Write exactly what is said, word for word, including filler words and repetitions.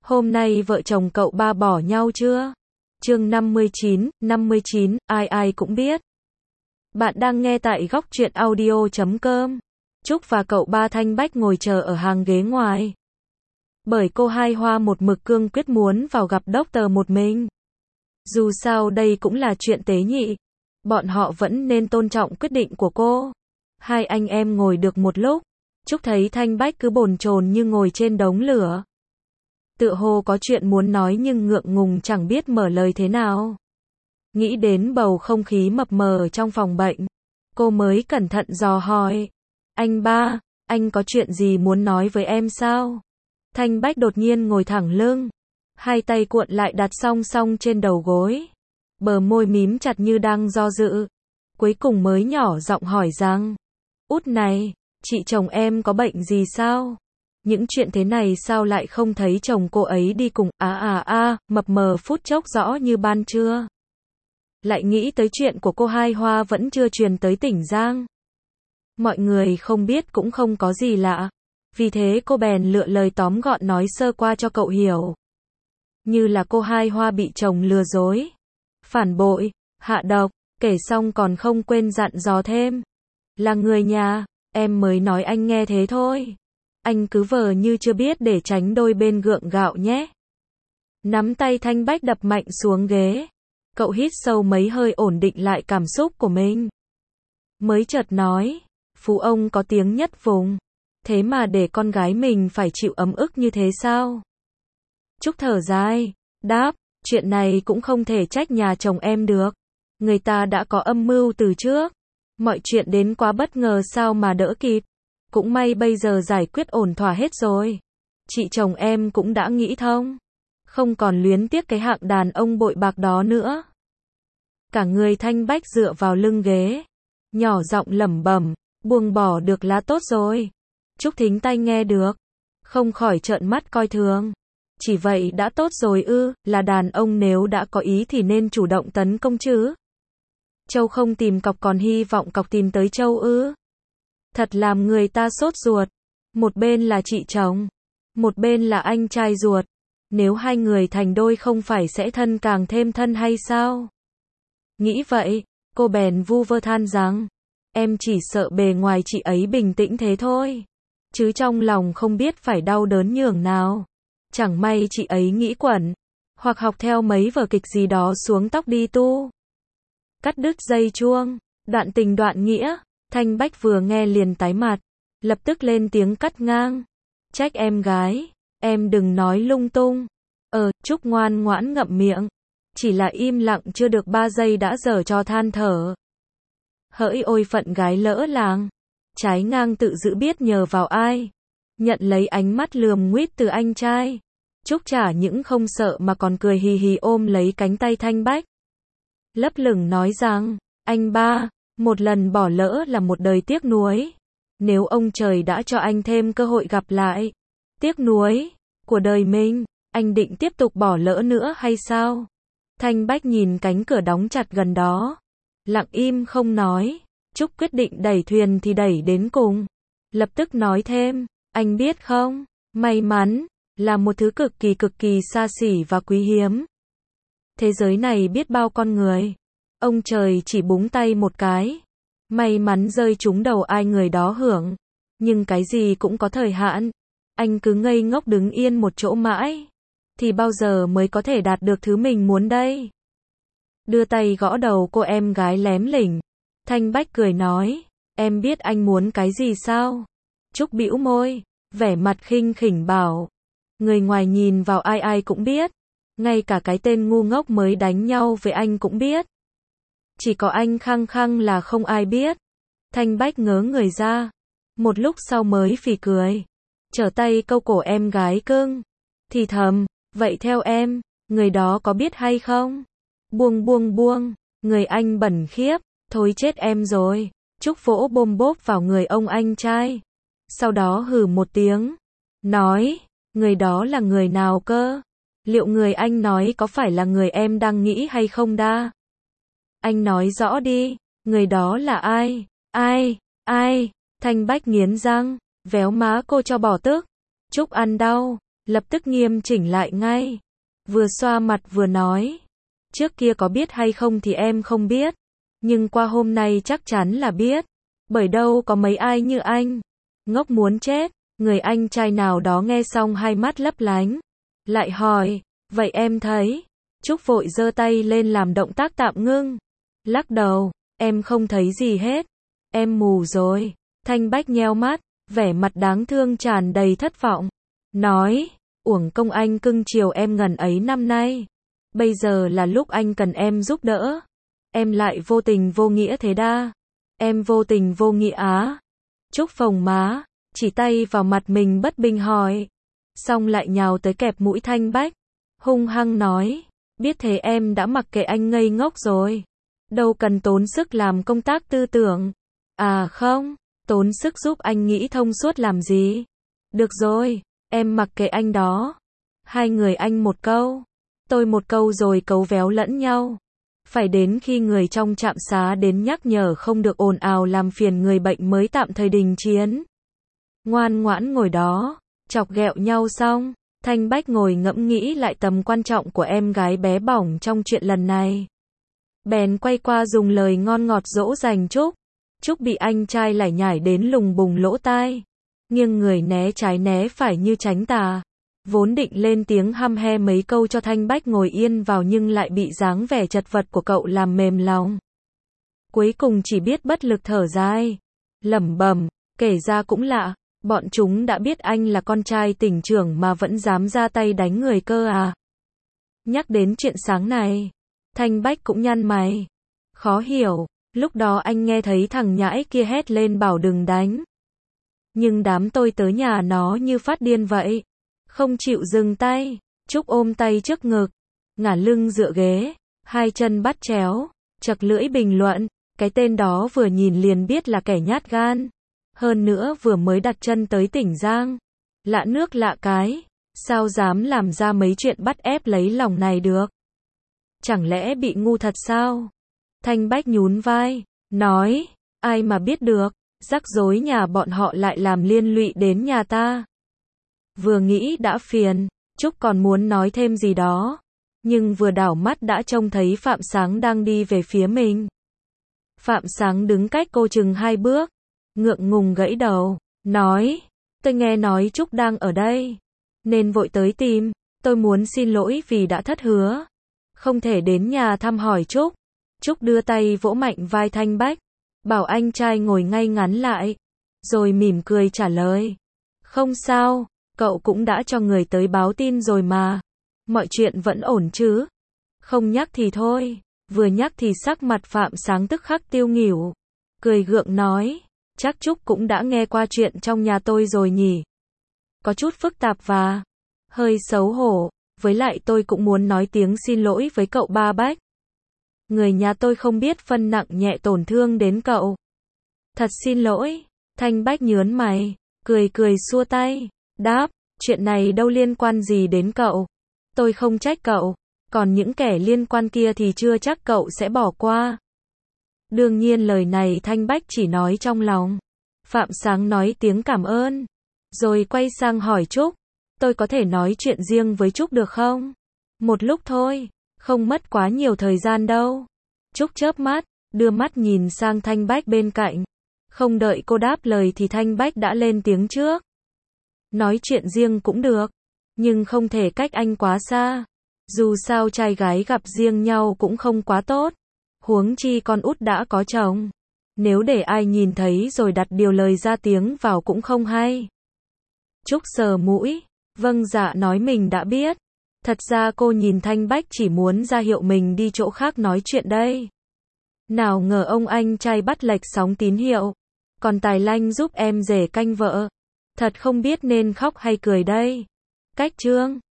Hôm nay vợ chồng cậu ba bỏ nhau chưa? Chương năm mươi chín, năm mươi chín, ai ai cũng biết. Bạn đang nghe tại góc truyện audio chấm com. Trúc và cậu ba Thanh Bách ngồi chờ ở hàng ghế ngoài. Bởi cô Hai Hoa một mực cương quyết muốn vào gặp doctor một mình. Dù sao đây cũng là chuyện tế nhị. Bọn họ vẫn nên tôn trọng quyết định của cô. Hai anh em ngồi được một lúc. Trúc thấy Thanh Bách cứ bồn chồn như ngồi trên đống lửa. Tựa hồ có chuyện muốn nói nhưng ngượng ngùng chẳng biết mở lời thế nào. Nghĩ đến bầu không khí mập mờ ở trong phòng bệnh. Cô mới cẩn thận dò hỏi. Anh ba, anh có chuyện gì muốn nói với em sao? Thanh Bách đột nhiên ngồi thẳng lưng. Hai tay cuộn lại đặt song song trên đầu gối. Bờ môi mím chặt như đang do dự. Cuối cùng mới nhỏ giọng hỏi rằng. Út này, chị chồng em có bệnh gì sao? Những chuyện thế này sao lại không thấy chồng cô ấy đi cùng, à à à, mập mờ phút chốc rõ như ban trưa. Lại nghĩ tới chuyện của cô Hai Hoa vẫn chưa truyền tới tỉnh Giang. Mọi người không biết cũng không có gì lạ. Vì thế cô bèn lựa lời tóm gọn nói sơ qua cho cậu hiểu. Như là cô Hai Hoa bị chồng lừa dối, phản bội, hạ độc, kể xong còn không quên dặn dò thêm. Là người nhà, em mới nói anh nghe thế thôi. Anh cứ vờ như chưa biết để tránh đôi bên gượng gạo nhé. Nắm tay Thanh Bách đập mạnh xuống ghế. Cậu hít sâu mấy hơi ổn định lại cảm xúc của mình. Mới chợt nói, phú ông có tiếng nhất vùng. Thế mà để con gái mình phải chịu ấm ức như thế sao? Trúc thở dài, đáp, chuyện này cũng không thể trách nhà chồng em được. Người ta đã có âm mưu từ trước. Mọi chuyện đến quá bất ngờ sao mà đỡ kịp. Cũng may bây giờ giải quyết ổn thỏa hết rồi. Chị chồng em cũng đã nghĩ thông. Không còn luyến tiếc cái hạng đàn ông bội bạc đó nữa. Cả người Thanh Bách dựa vào lưng ghế. Nhỏ giọng lẩm bẩm, buông bỏ được là tốt rồi. Trúc Thính tai nghe được. Không khỏi trợn mắt coi thường. Chỉ vậy đã tốt rồi ư, là đàn ông nếu đã có ý thì nên chủ động tấn công chứ. Châu không tìm cọc còn hy vọng cọc tìm tới Châu ư. Thật làm người ta sốt ruột. Một bên là chị chồng, một bên là anh trai ruột. Nếu hai người thành đôi không phải sẽ thân càng thêm thân hay sao? Nghĩ vậy, cô bèn vu vơ than rằng, em chỉ sợ bề ngoài chị ấy bình tĩnh thế thôi. Chứ trong lòng không biết phải đau đớn nhường nào. Chẳng may chị ấy nghĩ quẩn, hoặc học theo mấy vở kịch gì đó xuống tóc đi tu. Cắt đứt dây chuông, đoạn tình đoạn nghĩa. Thanh Bách vừa nghe liền tái mặt, lập tức lên tiếng cắt ngang. Trách em gái, em đừng nói lung tung. Ờ, Trúc ngoan ngoãn ngậm miệng. Chỉ là im lặng chưa được ba giây đã dở cho than thở. Hỡi ôi phận gái lỡ làng. Trái ngang tự giữ biết nhờ vào ai. Nhận lấy ánh mắt lườm nguýt từ anh trai. Trúc chả những không sợ mà còn cười hì hì ôm lấy cánh tay Thanh Bách. Lấp lửng nói rằng, anh ba, một lần bỏ lỡ là một đời tiếc nuối. Nếu ông trời đã cho anh thêm cơ hội gặp lại, tiếc nuối của đời mình, anh định tiếp tục bỏ lỡ nữa hay sao? Thanh Bách nhìn cánh cửa đóng chặt gần đó, lặng im không nói. Trúc quyết định đẩy thuyền thì đẩy đến cùng. Lập tức nói thêm, anh biết không, may mắn là một thứ cực kỳ cực kỳ xa xỉ và quý hiếm. Thế giới này biết bao con người, ông trời chỉ búng tay một cái, may mắn rơi trúng đầu ai người đó hưởng. Nhưng cái gì cũng có thời hạn. Anh cứ ngây ngốc đứng yên một chỗ mãi, thì bao giờ mới có thể đạt được thứ mình muốn đây? Đưa tay gõ đầu cô em gái lém lỉnh. Thanh Bách cười nói, em biết anh muốn cái gì sao? Trúc bĩu môi, vẻ mặt khinh khỉnh bảo, người ngoài nhìn vào ai ai cũng biết. Ngay cả cái tên ngu ngốc mới đánh nhau với anh cũng biết. Chỉ có anh khăng khăng là không ai biết. Thanh Bách ngớ người ra. Một lúc sau mới phì cười. Trở tay câu cổ em gái cưng. Thì thầm, vậy theo em, người đó có biết hay không? Buông buông buông, người anh bẩn khiếp, thôi chết em rồi. Trúc vỗ bôm bốp vào người ông anh trai. Sau đó hừ một tiếng. Nói, người đó là người nào cơ? Liệu người anh nói có phải là người em đang nghĩ hay không đa? Anh nói rõ đi, người đó là ai? Ai? Ai? Thanh Bách nghiến răng, véo má cô cho bỏ tức. Trúc ăn đau, lập tức nghiêm chỉnh lại ngay. Vừa xoa mặt vừa nói. Trước kia có biết hay không thì em không biết. Nhưng qua hôm nay chắc chắn là biết. Bởi đâu có mấy ai như anh. Ngốc muốn chết. Người anh trai nào đó nghe xong hai mắt lấp lánh. Lại hỏi, vậy em thấy? Trúc vội giơ tay lên làm động tác tạm ngưng. Lắc đầu, em không thấy gì hết. Em mù rồi. Thanh Bách nheo mắt, vẻ mặt đáng thương tràn đầy thất vọng. Nói, uổng công anh cưng chiều em ngần ấy năm nay. Bây giờ là lúc anh cần em giúp đỡ. Em lại vô tình vô nghĩa thế đa. Em vô tình vô nghĩa á. Trúc phồng má, chỉ tay vào mặt mình bất bình hỏi. Xong lại nhào tới kẹp mũi Thanh Bách. Hung hăng nói, biết thế em đã mặc kệ anh ngây ngốc rồi. Đâu cần tốn sức làm công tác tư tưởng. À không, tốn sức giúp anh nghĩ thông suốt làm gì. Được rồi, em mặc kệ anh đó. Hai người anh một câu, tôi một câu rồi cấu véo lẫn nhau. Phải đến khi người trong trạm xá đến nhắc nhở không được ồn ào làm phiền người bệnh mới tạm thời đình chiến. Ngoan ngoãn ngồi đó, chọc ghẹo nhau xong, Thanh Bách ngồi ngẫm nghĩ lại tầm quan trọng của em gái bé bỏng trong chuyện lần này. Bèn quay qua dùng lời ngon ngọt dỗ dành Trúc. Trúc bị anh trai lải nhải đến lùng bùng lỗ tai. Nghiêng người né trái né phải như tránh tà. Vốn định lên tiếng hăm he mấy câu cho Thanh Bách ngồi yên vào nhưng lại bị dáng vẻ chật vật của cậu làm mềm lòng. Cuối cùng chỉ biết bất lực thở dài. Lẩm bẩm, kể ra cũng lạ, bọn chúng đã biết anh là con trai tỉnh trưởng mà vẫn dám ra tay đánh người cơ à. Nhắc đến chuyện sáng này, Thanh Bách cũng nhăn mày. Khó hiểu, lúc đó anh nghe thấy thằng nhãi kia hét lên bảo đừng đánh. Nhưng đám tôi tới nhà nó như phát điên vậy. Không chịu dừng tay. Trúc ôm tay trước ngực, ngả lưng dựa ghế, hai chân bắt chéo, chật lưỡi bình luận, cái tên đó vừa nhìn liền biết là kẻ nhát gan. Hơn nữa vừa mới đặt chân tới tỉnh Giang. Lạ nước lạ cái, sao dám làm ra mấy chuyện bắt ép lấy lòng này được. Chẳng lẽ bị ngu thật sao? Thanh Bách nhún vai, nói, ai mà biết được, rắc rối nhà bọn họ lại làm liên lụy đến nhà ta. Vừa nghĩ đã phiền, Trúc còn muốn nói thêm gì đó, nhưng vừa đảo mắt đã trông thấy Phạm Sáng đang đi về phía mình. Phạm Sáng đứng cách cô chừng hai bước, ngượng ngùng gãy đầu, nói, tôi nghe nói Trúc đang ở đây, nên vội tới tìm, tôi muốn xin lỗi vì đã thất hứa, không thể đến nhà thăm hỏi Trúc. Trúc đưa tay vỗ mạnh vai Thanh Bách, bảo anh trai ngồi ngay ngắn lại, rồi mỉm cười trả lời, không sao, cậu cũng đã cho người tới báo tin rồi mà, mọi chuyện vẫn ổn chứ, không nhắc thì thôi, vừa nhắc thì sắc mặt Phạm Sáng tức khắc tiêu nghỉu, cười gượng nói, chắc Trúc cũng đã nghe qua chuyện trong nhà tôi rồi nhỉ, có chút phức tạp và hơi xấu hổ, với lại tôi cũng muốn nói tiếng xin lỗi với cậu ba Bách. Người nhà tôi không biết phân nặng nhẹ tổn thương đến cậu. Thật xin lỗi, Thanh Bách nhớn mày, cười cười xua tay, đáp, chuyện này đâu liên quan gì đến cậu. Tôi không trách cậu, còn những kẻ liên quan kia thì chưa chắc cậu sẽ bỏ qua. Đương nhiên lời này Thanh Bách chỉ nói trong lòng. Phạm Sáng nói tiếng cảm ơn, rồi quay sang hỏi Trúc, tôi có thể nói chuyện riêng với Trúc được không? Một lúc thôi, không mất quá nhiều thời gian đâu. Trúc chớp mắt, đưa mắt nhìn sang Thanh Bách bên cạnh. Không đợi cô đáp lời thì Thanh Bách đã lên tiếng trước. Nói chuyện riêng cũng được, nhưng không thể cách anh quá xa. Dù sao trai gái gặp riêng nhau cũng không quá tốt. Huống chi con út đã có chồng. Nếu để ai nhìn thấy rồi đặt điều lời ra tiếng vào cũng không hay. Trúc sờ mũi, vâng dạ nói mình đã biết. Thật ra cô nhìn Thanh Bách chỉ muốn ra hiệu mình đi chỗ khác nói chuyện đây. Nào ngờ ông anh trai bắt lệch sóng tín hiệu. Còn Tài Lanh giúp em rể canh vợ. Thật không biết nên khóc hay cười đây. Cách chương